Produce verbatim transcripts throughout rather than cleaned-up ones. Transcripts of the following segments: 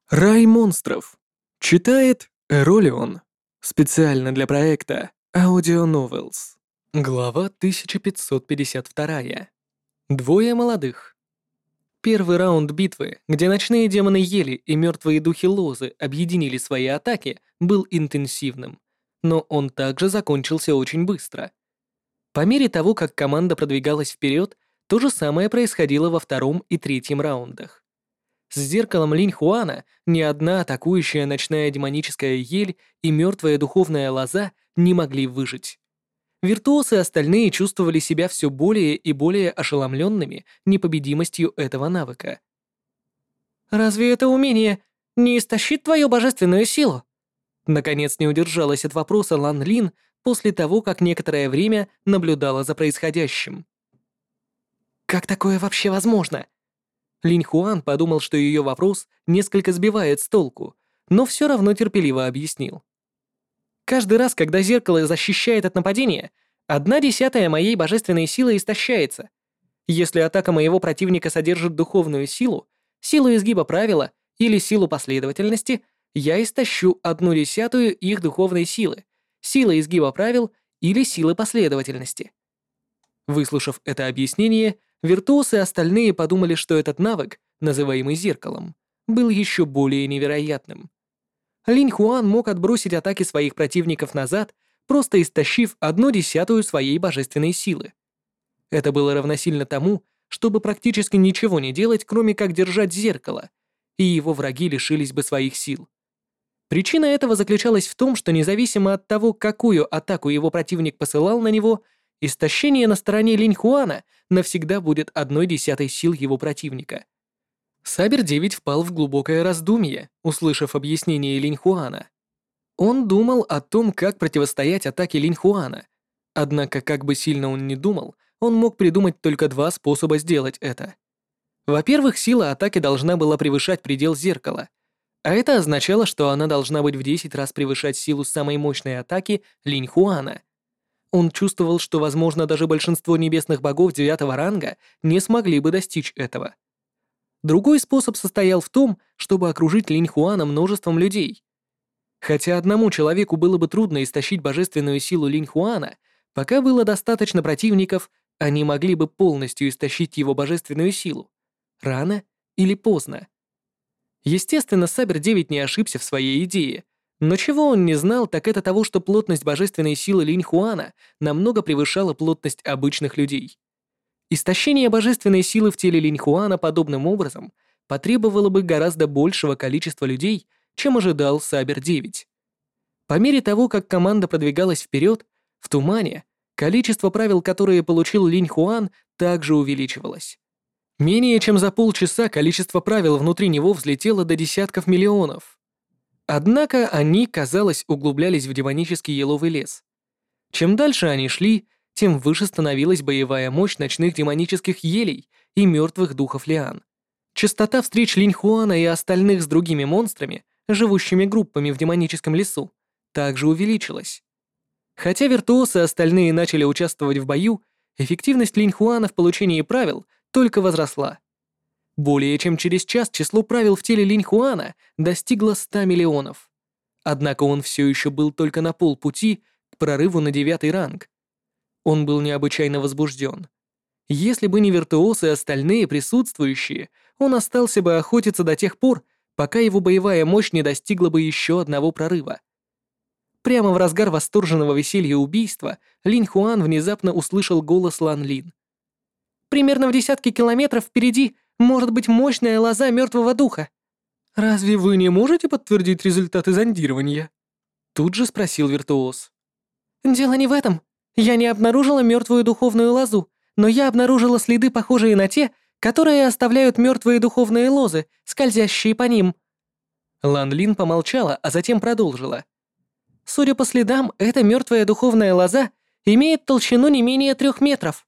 Рай монстров. Читает Эролион. Специально для проекта Audio Novels. Глава тысяча пятьсот пятьдесят два. Двое молодых. Первый раунд битвы, где ночные демоны Ели и мертвые духи Лозы объединили свои атаки, был интенсивным, но он также закончился очень быстро. По мере того, как команда продвигалась вперед, то же самое происходило во втором и третьем раундах. С зеркалом Линь Хуана ни одна атакующая ночная демоническая ель и мертвая духовная лоза не могли выжить. Виртуосы остальные чувствовали себя все более и более ошеломленными непобедимостью этого навыка. «Разве это умение не истощит твою божественную силу?» Наконец не удержалась от вопроса Лан Лин после того, как некоторое время наблюдала за происходящим. «Как такое вообще возможно?» Линь Хуан подумал, что ее вопрос несколько сбивает с толку, но все равно терпеливо объяснил. «Каждый раз, когда зеркало защищает от нападения, одна десятая моей божественной силы истощается. Если атака моего противника содержит духовную силу, силу изгиба правила или силу последовательности, я истощу одну десятую их духовной силы, силы изгиба правил или силы последовательности». Выслушав это объяснение, виртуосы остальные подумали, что этот навык, называемый зеркалом, был еще более невероятным. Линь Хуан мог отбросить атаки своих противников назад, просто истощив одну десятую своей божественной силы. Это было равносильно тому, чтобы практически ничего не делать, кроме как держать зеркало, и его враги лишились бы своих сил. Причина этого заключалась в том, что независимо от того, какую атаку его противник посылал на него, истощение на стороне Линь Хуана навсегда будет одной десятой сил его противника. Сабер девять впал в глубокое раздумье, услышав объяснение Линь Хуана. Он думал о том, как противостоять атаке Линь Хуана. Однако, как бы сильно он ни думал, он мог придумать только два способа сделать это. Во-первых, сила атаки должна была превышать предел зеркала, а это означало, что она должна быть в десять раз превышать силу самой мощной атаки Линь Хуана. Он чувствовал, что, возможно, даже большинство небесных богов девятого ранга не смогли бы достичь этого. Другой способ состоял в том, чтобы окружить Линь Хуана множеством людей. Хотя одному человеку было бы трудно истощить божественную силу Линь Хуана, пока было достаточно противников, они могли бы полностью истощить его божественную силу. Рано или поздно. Естественно, Сабер девять не ошибся в своей идее, но чего он не знал, так это того, что плотность божественной силы Линь Хуана намного превышала плотность обычных людей. Истощение божественной силы в теле Линь Хуана подобным образом потребовало бы гораздо большего количества людей, чем ожидал Сабер девять. По мере того, как команда продвигалась вперед, в тумане, количество правил, которые получил Линь Хуан, также увеличивалось. Менее чем за полчаса количество правил внутри него взлетело до десятков миллионов. Однако они, казалось, углублялись в демонический еловый лес. Чем дальше они шли, тем выше становилась боевая мощь ночных демонических елей и мертвых духов лиан. Частота встреч Линь Хуана и остальных с другими монстрами, живущими группами в демоническом лесу, также увеличилась. Хотя виртуосы остальные начали участвовать в бою, эффективность Линь Хуана в получении правил только возросла. Более чем через час число правил в теле Линь Хуана достигло ста миллионов. Однако он все еще был только на полпути к прорыву на девятый ранг. Он был необычайно возбужден. Если бы не виртуосы и остальные присутствующие, он остался бы охотиться до тех пор, пока его боевая мощь не достигла бы еще одного прорыва. Прямо в разгар восторженного веселья убийства Линь Хуан внезапно услышал голос Лан Лин. «Примерно в десятке километров впереди может быть мощная лоза мертвого духа. Разве вы не можете подтвердить результаты зондирования?» Тут же спросил виртуоз. «Дело не в этом. Я не обнаружила мертвую духовную лозу, но я обнаружила следы, похожие на те, которые оставляют мертвые духовные лозы, скользящие по ним». Лан Лин помолчала, а затем продолжила. «Судя по следам, эта мертвая духовная лоза имеет толщину не менее трех метров».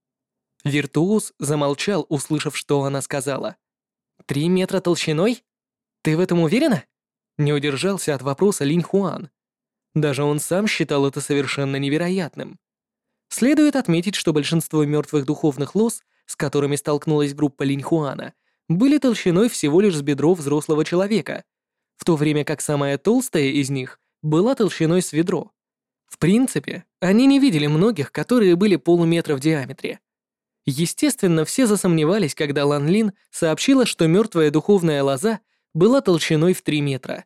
Виртуоз замолчал, услышав, что она сказала. «Три метра толщиной? Ты в этом уверена?» Не удержался от вопроса Линь Хуан. Даже он сам считал это совершенно невероятным. Следует отметить, что большинство мертвых духовных лоз, с которыми столкнулась группа Линь Хуана, были толщиной всего лишь с бедро взрослого человека, в то время как самая толстая из них была толщиной с ведро. В принципе, они не видели многих, которые были полуметра в диаметре. Естественно, все засомневались, когда Лан Лин сообщила, что мертвая духовная лоза была толщиной в три метра.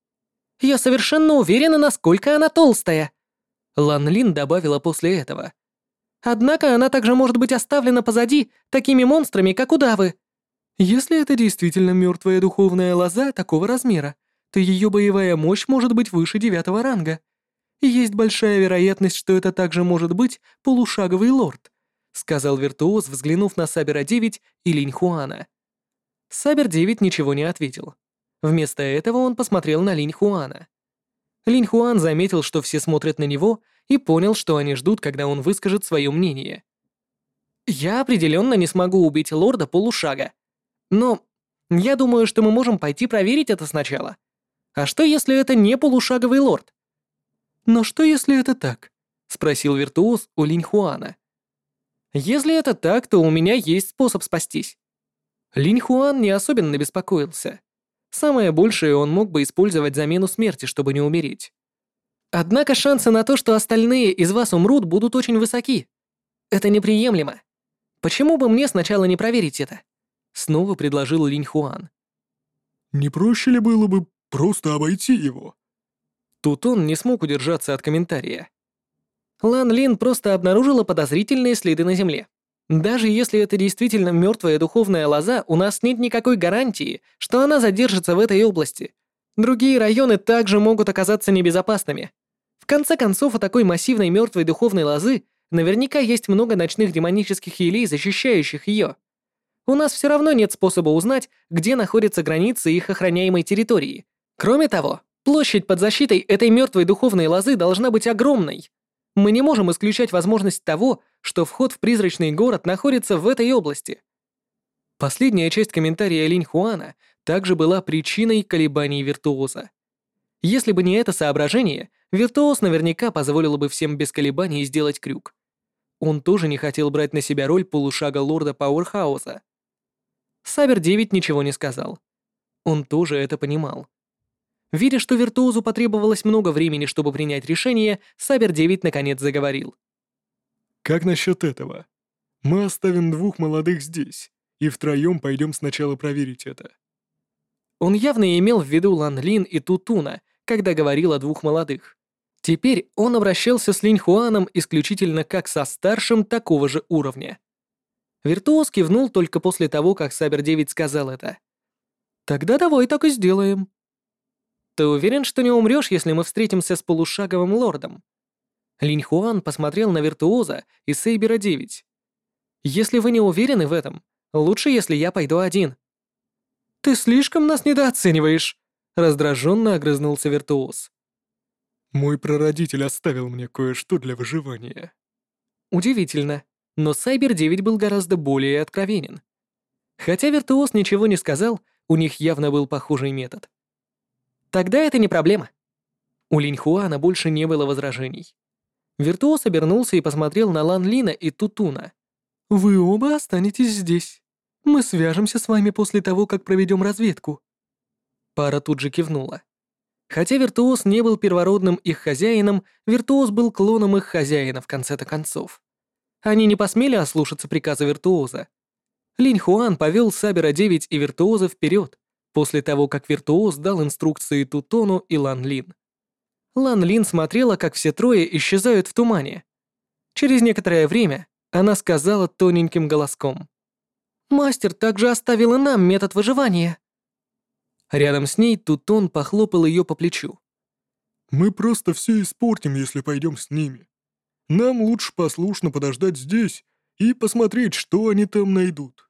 «Я совершенно уверена, насколько она толстая», Лан Лин добавила после этого. «Однако она также может быть оставлена позади такими монстрами, как удавы». Если это действительно мертвая духовная лоза такого размера, то ее боевая мощь может быть выше девятого ранга. И есть большая вероятность, что это также может быть полушаговый лорд, сказал виртуоз, взглянув на Сабера девять и Линь Хуана. Сабер девять ничего не ответил. Вместо этого он посмотрел на Линь Хуана. Линь Хуан заметил, что все смотрят на него, и понял, что они ждут, когда он выскажет свое мнение. «Я определенно не смогу убить лорда полушага. Но я думаю, что мы можем пойти проверить это сначала. А что, если это не полушаговый лорд?» «Но что, если это так?» — спросил виртуоз у Линь Хуана. «Если это так, то у меня есть способ спастись». Линь Хуан не особенно беспокоился. Самое большее он мог бы использовать замену смерти, чтобы не умереть. Однако шансы на то, что остальные из вас умрут, будут очень высоки. Это неприемлемо. Почему бы мне сначала не проверить это? Снова предложил Линь Хуан. Не проще ли было бы просто обойти его? Тут он не смог удержаться от комментария. Лан Лин просто обнаружила подозрительные следы на земле. Даже если это действительно мертвая духовная лоза, у нас нет никакой гарантии, что она задержится в этой области. Другие районы также могут оказаться небезопасными. В конце концов, у такой массивной мертвой духовной лозы наверняка есть много ночных демонических елей, защищающих ее. У нас все равно нет способа узнать, где находятся границы их охраняемой территории. Кроме того, площадь под защитой этой мертвой духовной лозы должна быть огромной. Мы не можем исключать возможность того, что вход в призрачный город находится в этой области. Последняя часть комментария Линь Хуана также была причиной колебаний виртуоза. Если бы не это соображение, виртуоз наверняка позволил бы всем без колебаний сделать крюк. Он тоже не хотел брать на себя роль полушага лорда Пауэрхауса. Сабер девять ничего не сказал. Он тоже это понимал. Видя, что виртуозу потребовалось много времени, чтобы принять решение, Сабер девять наконец заговорил. Как насчет этого? Мы оставим двух молодых здесь, и втроем пойдем сначала проверить это. Он явно имел в виду Лан Лин и Тутуна, когда говорил о двух молодых. Теперь он обращался с Линь Хуаном исключительно как со старшим такого же уровня. Виртуоз кивнул только после того, как Сабер девять сказал это. «Тогда давай так и сделаем». «Ты уверен, что не умрешь, если мы встретимся с полушаговым лордом?» Линь Хуан посмотрел на виртуоза и Сейбера девять. «Если вы не уверены в этом, лучше, если я пойду один». «Ты слишком нас недооцениваешь», — раздраженно огрызнулся виртуоз. Мой прародитель оставил мне кое-что для выживания. Удивительно, но Сайбер девять был гораздо более откровенен. Хотя виртуоз ничего не сказал, у них явно был похожий метод. Тогда это не проблема. У Линь Хуана больше не было возражений. Виртуоз обернулся и посмотрел на Лан Лина и Тутуна. «Вы оба останетесь здесь. Мы свяжемся с вами после того, как проведем разведку». Пара тут же кивнула. Хотя виртуоз не был первородным их хозяином, виртуоз был клоном их хозяина в конце-то концов. Они не посмели ослушаться приказа виртуоза. Линь Хуан повел Сабера девять и виртуоза вперед, после того, как виртуоз дал инструкции Тутону и Лан Лин. Лан Лин смотрела, как все трое исчезают в тумане. Через некоторое время она сказала тоненьким голоском. «Мастер также оставила нам метод выживания». Рядом с ней Тутон похлопал ее по плечу. Мы просто все испортим, если пойдем с ними. Нам лучше послушно подождать здесь и посмотреть, что они там найдут.